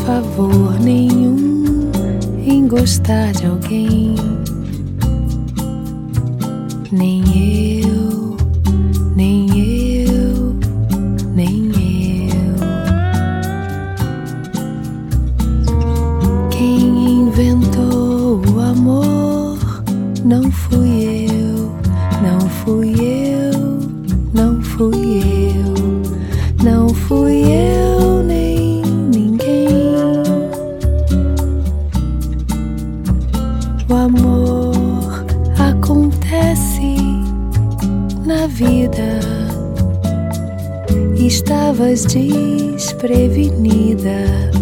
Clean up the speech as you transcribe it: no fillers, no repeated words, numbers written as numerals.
favor nenhum em gostar de alguém. Nem eu, nem eu, nem eu. Quem inventou o amor não fui eu, não fui eu, não fui eu, não fui eu nem ninguém. O amor acontece na vida. Estavas desprevenida.